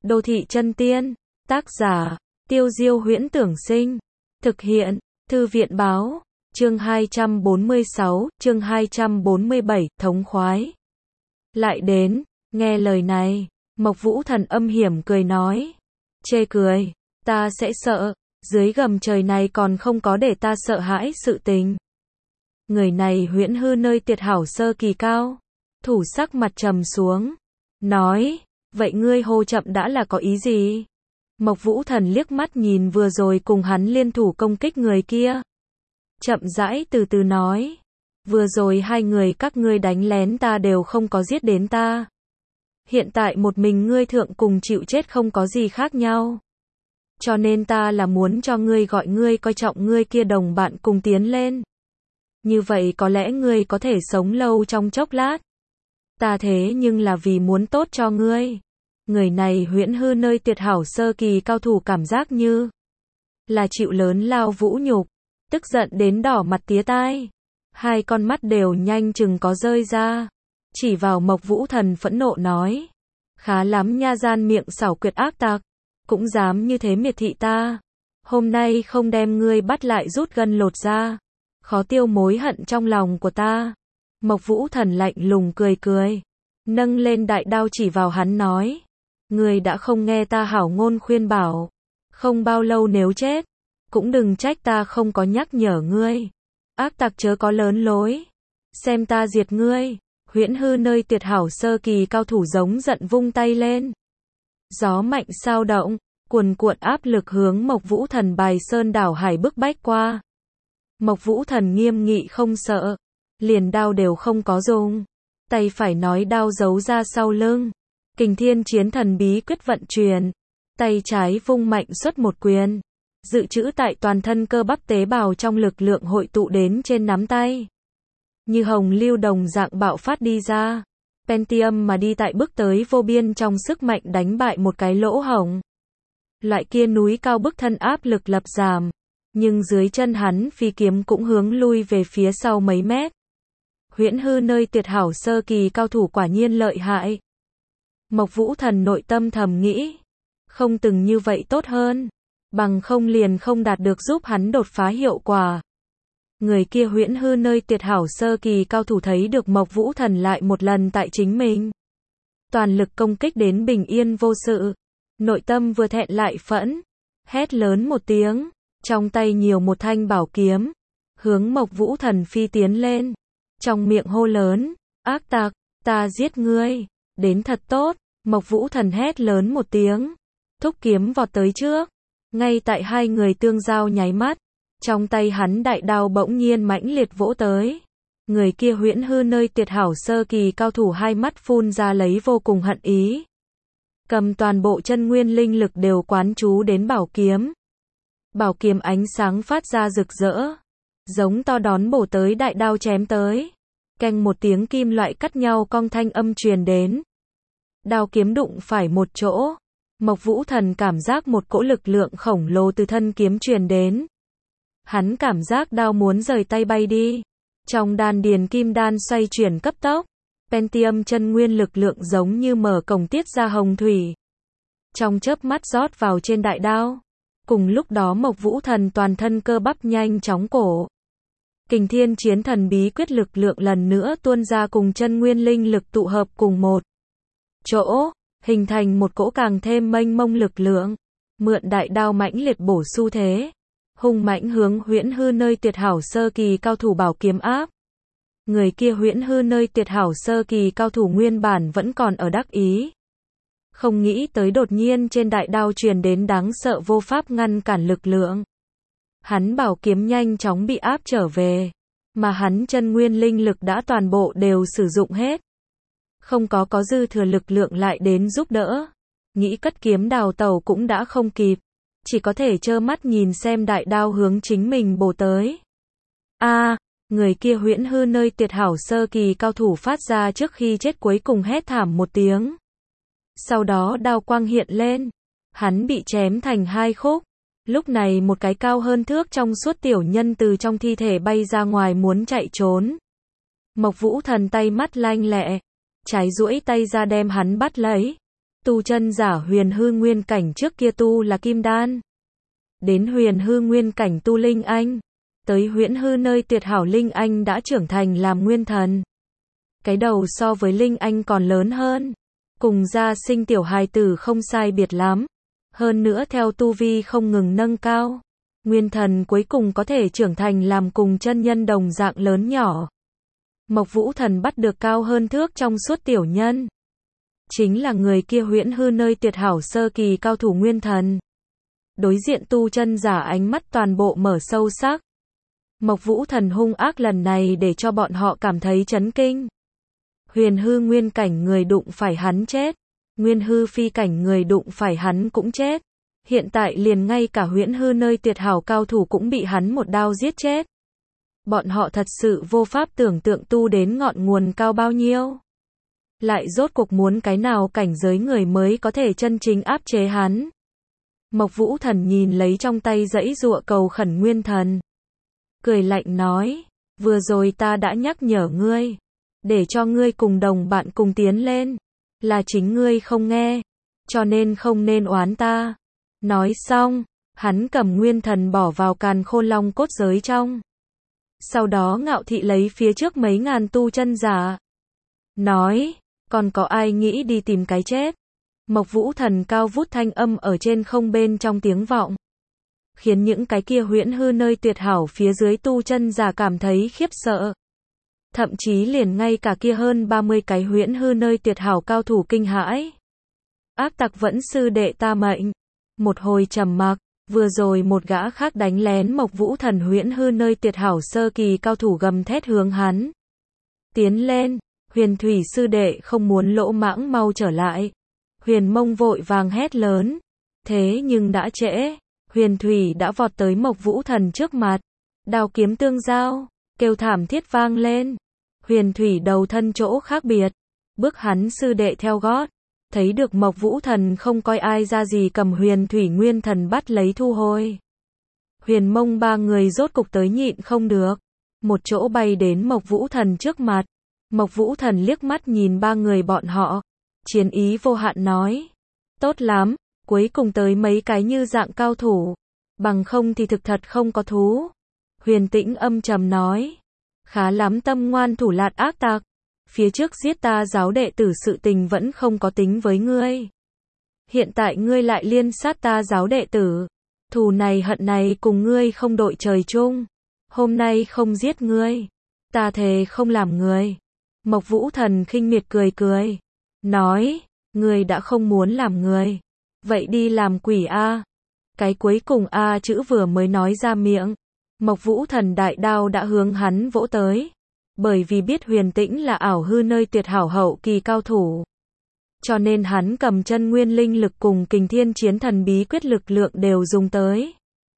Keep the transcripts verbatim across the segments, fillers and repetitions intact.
Đô thị chân tiên, tác giả, Tiêu Diêu Huyễn Tưởng Sinh, thực hiện, Thư viện Báo, chương hai trăm bốn mươi sáu, chương hai trăm bốn mươi bảy, thống khoái. Lại đến, nghe lời này, Mộc Vũ Thần âm hiểm cười nói, chê cười, ta sẽ sợ, dưới gầm trời này còn không có để ta sợ hãi sự tình. Người này huyễn hư nơi tuyệt hảo sơ kỳ cao, thủ sắc mặt trầm xuống, nói, vậy ngươi hô chậm đã là có ý gì? Mộc Vũ Thần liếc mắt nhìn vừa rồi cùng hắn liên thủ công kích người kia. Chậm rãi từ từ nói, vừa rồi hai người các ngươi đánh lén ta đều không có giết đến ta. Hiện tại một mình ngươi thượng cùng chịu chết không có gì khác nhau. Cho nên ta là muốn cho ngươi gọi ngươi coi trọng ngươi kia đồng bạn cùng tiến lên. Như vậy có lẽ ngươi có thể sống lâu trong chốc lát. Ta thế nhưng là vì muốn tốt cho ngươi. Người này huyễn hư nơi tuyệt hảo sơ kỳ cao thủ cảm giác như là chịu lớn lao vũ nhục, tức giận đến đỏ mặt tía tai. Hai con mắt đều nhanh chừng có rơi ra. Chỉ vào Mộc Vũ Thần phẫn nộ nói, khá lắm nha, gian miệng xảo quyệt ác tặc, cũng dám như thế miệt thị ta. Hôm nay không đem ngươi bắt lại rút gân lột ra, khó tiêu mối hận trong lòng của ta. Mộc Vũ Thần lạnh lùng cười cười, nâng lên đại đao chỉ vào hắn nói, ngươi đã không nghe ta hảo ngôn khuyên bảo, không bao lâu nếu chết, cũng đừng trách ta không có nhắc nhở ngươi. Ác tặc chớ có lớn lối, xem ta diệt ngươi. Huyễn hư nơi tuyệt hảo sơ kỳ cao thủ giống giận vung tay lên. Gió mạnh sao động, cuồn cuộn áp lực hướng Mộc Vũ Thần bài sơn đảo hải bức bách qua. Mộc Vũ Thần nghiêm nghị không sợ, liền đao đều không có dùng, tay phải nói đao giấu ra sau lưng, Kình Thiên Chiến Thần bí quyết vận chuyển, tay trái vung mạnh xuất một quyền, dự trữ tại toàn thân cơ bắp tế bào trong lực lượng hội tụ đến trên nắm tay. Như hồng lưu đồng dạng bạo phát đi ra, Pentium mà đi tại bước tới vô biên trong sức mạnh đánh bại một cái lỗ hổng. Loại kia núi cao bức thân áp lực lập giảm, nhưng dưới chân hắn phi kiếm cũng hướng lui về phía sau mấy mét. Huyễn hư nơi tuyệt hảo sơ kỳ cao thủ quả nhiên lợi hại. Mộc Vũ Thần nội tâm thầm nghĩ, không từng như vậy tốt hơn, bằng không liền không đạt được giúp hắn đột phá hiệu quả. Người kia huyễn hư nơi tuyệt hảo sơ kỳ cao thủ thấy được Mộc Vũ Thần lại một lần tại chính mình. Toàn lực công kích đến bình yên vô sự. Nội tâm vừa thẹn lại phẫn. Hét lớn một tiếng. Trong tay nhiều một thanh bảo kiếm. Hướng Mộc Vũ Thần phi tiến lên. Trong miệng hô lớn. Ác tặc, ta giết ngươi. Đến thật tốt. Mộc Vũ Thần hét lớn một tiếng. Thúc kiếm vọt tới trước. Ngay tại hai người tương giao nháy mắt. Trong tay hắn đại đao bỗng nhiên mãnh liệt vỗ tới. Người kia huyễn hư nơi tuyệt hảo sơ kỳ cao thủ hai mắt phun ra lấy vô cùng hận ý. Cầm toàn bộ chân nguyên linh lực đều quán chú đến bảo kiếm. Bảo kiếm ánh sáng phát ra rực rỡ. Giống to đón bổ tới đại đao chém tới. Keng một tiếng kim loại cắt nhau cong thanh âm truyền đến. Đao kiếm đụng phải một chỗ. Mộc Vũ Thần cảm giác một cỗ lực lượng khổng lồ từ thân kiếm truyền đến. Hắn cảm giác đao muốn rời tay bay đi. Trong đan điền kim đan xoay chuyển cấp tốc. Pentium chân nguyên lực lượng giống như mở cổng tiết ra hồng thủy. Trong chớp mắt rót vào trên đại đao. Cùng lúc đó Mộc Vũ Thần toàn thân cơ bắp nhanh chóng cổ. Kình Thiên Chiến Thần bí quyết lực lượng lần nữa tuôn ra cùng chân nguyên linh lực tụ hợp cùng một chỗ, hình thành một cỗ càng thêm mênh mông lực lượng. Mượn đại đao mãnh liệt bổ xu thế. Hung mãnh hướng huyễn hư nơi tuyệt hảo sơ kỳ cao thủ bảo kiếm áp. Người kia huyễn hư nơi tuyệt hảo sơ kỳ cao thủ nguyên bản vẫn còn ở đắc ý. Không nghĩ tới đột nhiên trên đại đao truyền đến đáng sợ vô pháp ngăn cản lực lượng. Hắn bảo kiếm nhanh chóng bị áp trở về. Mà hắn chân nguyên linh lực đã toàn bộ đều sử dụng hết. Không có có dư thừa lực lượng lại đến giúp đỡ. Nghĩ cất kiếm đào tẩu cũng đã không kịp. Chỉ có thể trơ mắt nhìn xem đại đao hướng chính mình bổ tới. A, à, người kia huyễn hư nơi tuyệt hảo sơ kỳ cao thủ phát ra trước khi chết cuối cùng hét thảm một tiếng. Sau đó đao quang hiện lên. Hắn bị chém thành hai khúc. Lúc này một cái cao hơn thước trong suốt tiểu nhân từ trong thi thể bay ra ngoài muốn chạy trốn. Mộc Vũ Thần tay mắt lanh lẹ. Trái duỗi tay ra đem hắn bắt lấy. Tu chân giả huyền hư nguyên cảnh trước kia tu là kim đan. Đến huyền hư nguyên cảnh tu linh anh. Tới huyễn hư nơi tuyệt hảo linh anh đã trưởng thành làm nguyên thần. Cái đầu so với linh anh còn lớn hơn. Cùng gia sinh tiểu hài tử không sai biệt lắm. Hơn nữa theo tu vi không ngừng nâng cao. Nguyên thần cuối cùng có thể trưởng thành làm cùng chân nhân đồng dạng lớn nhỏ. Mộc Vũ Thần bắt được cao hơn thước trong suốt tiểu nhân. Chính là người kia huyễn hư nơi tuyệt hảo sơ kỳ cao thủ nguyên thần. Đối diện tu chân giả ánh mắt toàn bộ mở sâu sắc. Mộc Vũ Thần hung ác lần này để cho bọn họ cảm thấy chấn kinh. Huyền hư nguyên cảnh người đụng phải hắn chết. Nguyên hư phi cảnh người đụng phải hắn cũng chết. Hiện tại liền ngay cả huyễn hư nơi tuyệt hảo cao thủ cũng bị hắn một đao giết chết. Bọn họ thật sự vô pháp tưởng tượng tu đến ngọn nguồn cao bao nhiêu. Lại rốt cuộc muốn cái nào cảnh giới người mới có thể chân chính áp chế hắn. Mộc Vũ Thần nhìn lấy trong tay giãy giụa cầu khẩn nguyên thần. Cười lạnh nói, vừa rồi ta đã nhắc nhở ngươi. Để cho ngươi cùng đồng bạn cùng tiến lên. Là chính ngươi không nghe. Cho nên không nên oán ta. Nói xong, hắn cầm nguyên thần bỏ vào càn khôn long cốt giới trong. Sau đó ngạo thị lấy phía trước mấy ngàn tu chân giả. Nói, còn có ai nghĩ đi tìm cái chết? Mộc Vũ Thần cao vút thanh âm ở trên không bên trong tiếng vọng. Khiến những cái kia huyễn hư nơi tuyệt hảo phía dưới tu chân giả cảm thấy khiếp sợ. Thậm chí liền ngay cả kia hơn ba mươi cái huyễn hư nơi tuyệt hảo cao thủ kinh hãi. Ác tặc vẫn sư đệ ta mệnh. Một hồi trầm mặc, vừa rồi một gã khác đánh lén Mộc Vũ Thần huyễn hư nơi tuyệt hảo sơ kỳ cao thủ gầm thét hướng hắn. Tiến lên, Huyền Thủy sư đệ không muốn lỗ mãng mau trở lại. Huyền Mông vội vàng hét lớn. Thế nhưng đã trễ, Huyền Thủy đã vọt tới Mộc Vũ Thần trước mặt. Đao kiếm tương giao, kêu thảm thiết vang lên. Huyền Thủy đầu thân chỗ khác biệt. Bước hắn sư đệ theo gót. Thấy được Mộc Vũ Thần không coi ai ra gì cầm Huyền Thủy nguyên thần bắt lấy thu hồi. Huyền Mông ba người rốt cục tới nhịn không được. Một chỗ bay đến Mộc Vũ Thần trước mặt. Mộc Vũ Thần liếc mắt nhìn ba người bọn họ. Chiến ý vô hạn nói. Tốt lắm, cuối cùng tới mấy cái như dạng cao thủ. Bằng không thì thực thật không có thú. Huyền Tĩnh âm trầm nói. Khá lắm tâm ngoan thủ lạt ác tặc. Phía trước giết ta giáo đệ tử sự tình vẫn không có tính với ngươi. Hiện tại ngươi lại liên sát ta giáo đệ tử. Thù này hận này cùng ngươi không đội trời chung. Hôm nay không giết ngươi. Ta thề không làm ngươi. Mộc Vũ Thần khinh miệt cười cười. Nói, ngươi đã không muốn làm người. Vậy đi làm quỷ a. Cái cuối cùng a chữ vừa mới nói ra miệng. Mộc Vũ Thần đại đao đã hướng hắn vỗ tới. Bởi vì biết Huyền Tĩnh là ảo hư nơi tuyệt hảo hậu kỳ cao thủ. Cho nên hắn cầm chân nguyên linh lực cùng kình thiên chiến thần bí quyết lực lượng đều dùng tới.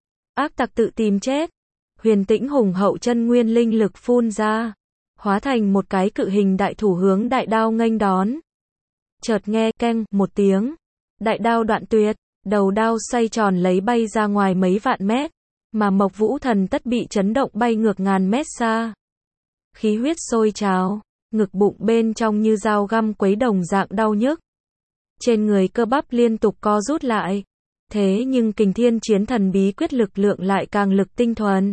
Ác tặc tự tìm chết. Huyền Tĩnh hùng hậu chân nguyên linh lực phun ra. Hóa thành một cái cự hình đại thủ hướng đại đao nghênh đón. Chợt nghe keng một tiếng. Đại đao đoạn tuyệt. Đầu đao xoay tròn lấy bay ra ngoài mấy vạn mét. Mà Mộc Vũ Thần tất bị chấn động bay ngược ngàn mét xa. Khí huyết sôi trào, ngực bụng bên trong như dao găm quấy đồng dạng đau nhức. Trên người cơ bắp liên tục co rút lại. Thế nhưng kình thiên chiến thần bí quyết lực lượng lại càng lực tinh thuần.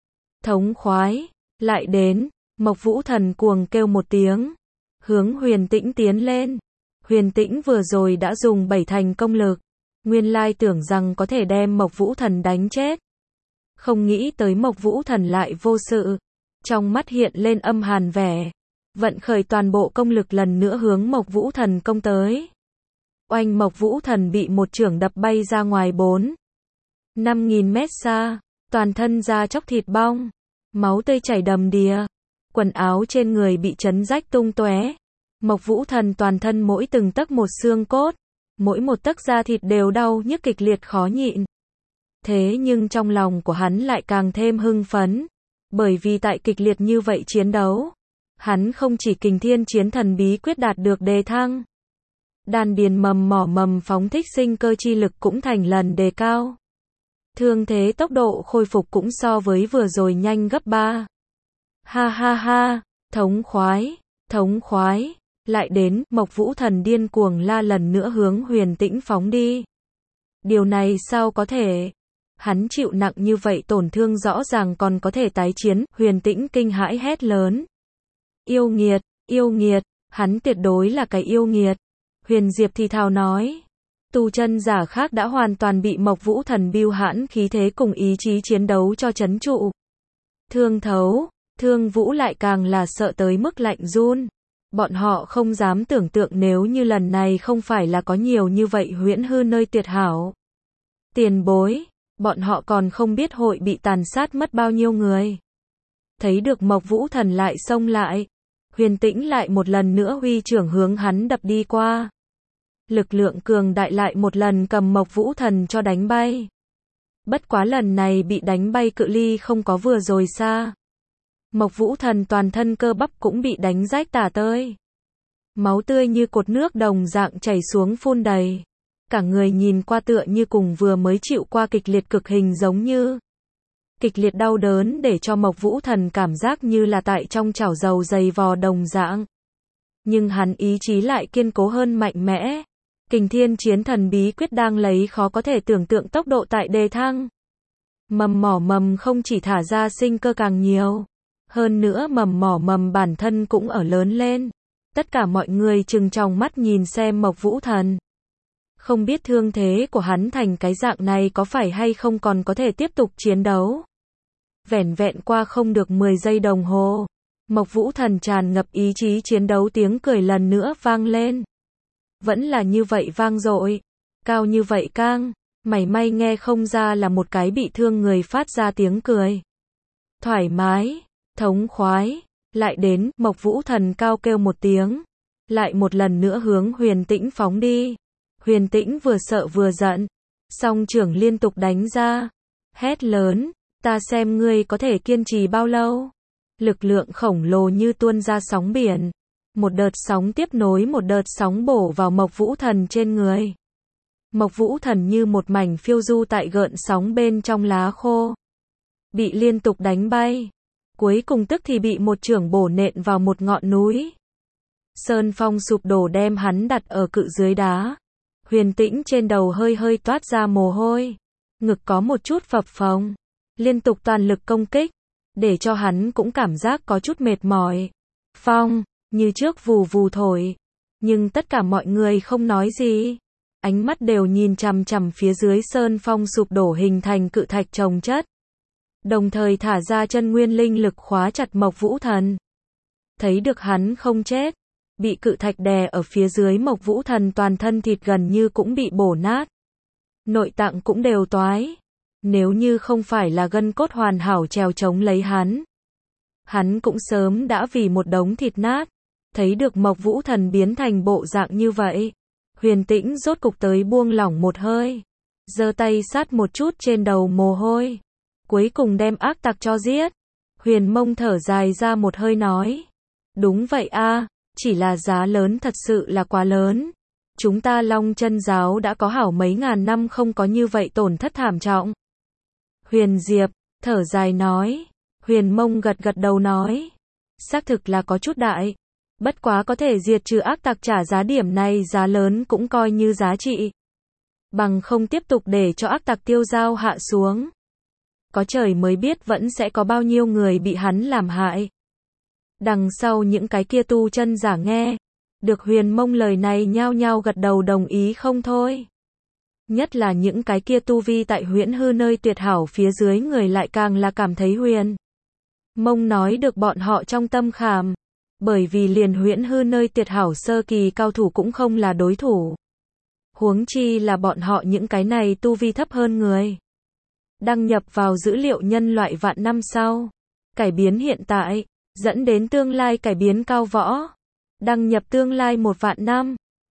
Thống khoái, lại đến, Mộc Vũ Thần cuồng kêu một tiếng. Hướng Huyền Tĩnh tiến lên. Huyền Tĩnh vừa rồi đã dùng bảy thành công lực. Nguyên lai tưởng rằng có thể đem Mộc Vũ Thần đánh chết. Không nghĩ tới Mộc Vũ Thần lại vô sự. Trong mắt hiện lên âm hàn vẻ. Vận khởi toàn bộ công lực lần nữa hướng Mộc Vũ Thần công tới. Oanh, Mộc Vũ Thần bị một chưởng đập bay ra ngoài bốn năm nghìn mét xa. Toàn thân da chóc thịt bong. Máu tươi chảy đầm đìa. Quần áo trên người bị chấn rách tung tóe. Mộc Vũ Thần toàn thân mỗi từng tấc một xương cốt. Mỗi một tấc da thịt đều đau nhức kịch liệt khó nhịn. Thế nhưng trong lòng của hắn lại càng thêm hưng phấn. Bởi vì tại kịch liệt như vậy chiến đấu, hắn không chỉ kình thiên chiến thần bí quyết đạt được đề thăng. Đan điền mầm mỏ mầm phóng thích sinh cơ chi lực cũng thành lần đề cao. Thương thế tốc độ khôi phục cũng so với vừa rồi nhanh gấp ba. Ha ha ha, thống khoái, thống khoái. Lại đến, Mộc Vũ Thần điên cuồng la lần nữa hướng Huyền Tĩnh phóng đi. Điều này sao có thể? Hắn chịu nặng như vậy tổn thương rõ ràng còn có thể tái chiến, Huyền Tĩnh kinh hãi hét lớn. Yêu nghiệt, yêu nghiệt, hắn tuyệt đối là cái yêu nghiệt. Huyền Diệp thì thào nói. Tu chân giả khác đã hoàn toàn bị Mộc Vũ Thần bưu hãn khí thế cùng ý chí chiến đấu cho trấn trụ. Thương thấu, Thương Vũ lại càng là sợ tới mức lạnh run. Bọn họ không dám tưởng tượng nếu như lần này không phải là có nhiều như vậy huyễn hư nơi tuyệt hảo. Tiền bối, bọn họ còn không biết hội bị tàn sát mất bao nhiêu người. Thấy được Mộc Vũ Thần lại xông lại, Huyền Tĩnh lại một lần nữa huy trưởng hướng hắn đập đi qua. Lực lượng cường đại lại một lần cầm Mộc Vũ Thần cho đánh bay. Bất quá lần này bị đánh bay cự ly không có vừa rồi xa. Mộc Vũ Thần toàn thân cơ bắp cũng bị đánh rách tả tơi. Máu tươi như cột nước đồng dạng chảy xuống phun đầy. Cả người nhìn qua tựa như cùng vừa mới chịu qua kịch liệt cực hình giống như. Kịch liệt đau đớn để cho Mộc Vũ Thần cảm giác như là tại trong chảo dầu dày vò đồng dạng. Nhưng hắn ý chí lại kiên cố hơn mạnh mẽ. Kình Thiên Chiến Thần bí quyết đang lấy khó có thể tưởng tượng tốc độ tại đề thăng. Mầm mỏ mầm không chỉ thả ra sinh cơ càng nhiều. Hơn nữa mầm mỏ mầm bản thân cũng ở lớn lên. Tất cả mọi người trừng tròng mắt nhìn xem Mộc Vũ Thần. Không biết thương thế của hắn thành cái dạng này có phải hay không còn có thể tiếp tục chiến đấu. Vẻn vẹn qua không được mười giây đồng hồ. Mộc Vũ Thần tràn ngập ý chí chiến đấu tiếng cười lần nữa vang lên. Vẫn là như vậy vang dội. Cao như vậy cang. Mảy may nghe không ra là một cái bị thương người phát ra tiếng cười. Thoải mái. Thống khoái. Lại đến, Mộc Vũ Thần cao kêu một tiếng. Lại một lần nữa hướng Huyền Tĩnh phóng đi. Huyền Tĩnh vừa sợ vừa giận. Song trưởng liên tục đánh ra. Hét lớn. Ta xem ngươi có thể kiên trì bao lâu. Lực lượng khổng lồ như tuôn ra sóng biển. Một đợt sóng tiếp nối một đợt sóng bổ vào Mộc Vũ Thần trên người. Mộc Vũ Thần như một mảnh phiêu du tại gợn sóng bên trong lá khô. Bị liên tục đánh bay. Cuối cùng tức thì bị một chưởng bổ nện vào một ngọn núi. Sơn phong sụp đổ đem hắn đặt ở cự dưới đá. Huyền Tĩnh trên đầu hơi hơi toát ra mồ hôi. Ngực có một chút phập phồng. Liên tục toàn lực công kích. Để cho hắn cũng cảm giác có chút mệt mỏi. Phong, như trước vù vù thổi. Nhưng tất cả mọi người không nói gì. Ánh mắt đều nhìn chằm chằm phía dưới sơn phong sụp đổ hình thành cự thạch chồng chất. Đồng thời thả ra chân nguyên linh lực khóa chặt Mộc Vũ Thần. Thấy được hắn không chết. Bị cự thạch đè ở phía dưới Mộc Vũ Thần toàn thân thịt gần như cũng bị bổ nát. Nội tạng cũng đều toái. Nếu như không phải là gân cốt hoàn hảo trèo chống lấy hắn. Hắn cũng sớm đã vì một đống thịt nát. Thấy được Mộc Vũ Thần biến thành bộ dạng như vậy. Huyền Tĩnh rốt cục tới buông lỏng một hơi. Giơ tay sát một chút trên đầu mồ hôi. Cuối cùng đem ác tặc cho giết. Huyền Mông thở dài ra một hơi nói. Đúng vậy a, chỉ là giá lớn thật sự là quá lớn. Chúng ta Long Chân giáo đã có hảo mấy ngàn năm không có như vậy tổn thất thảm trọng. Huyền Diệp, thở dài nói. Huyền Mông gật gật đầu nói. Xác thực là có chút đại. Bất quá có thể diệt trừ ác tặc trả giá điểm này giá lớn cũng coi như giá trị. Bằng không tiếp tục để cho ác tặc tiêu dao hạ xuống. Có trời mới biết vẫn sẽ có bao nhiêu người bị hắn làm hại. Đằng sau những cái kia tu chân giả nghe. Được Huyền Mông lời này nhao nhao gật đầu đồng ý không thôi. Nhất là những cái kia tu vi tại huyễn hư nơi tuyệt hảo phía dưới người lại càng là cảm thấy Huyền Mông nói được bọn họ trong tâm khảm. Bởi vì liền huyễn hư nơi tuyệt hảo sơ kỳ cao thủ cũng không là đối thủ. Huống chi là bọn họ những cái này tu vi thấp hơn người. Đăng nhập vào dữ liệu nhân loại vạn năm sau. Cải biến hiện tại, dẫn đến tương lai cải biến cao võ. Đăng nhập tương lai một vạn năm.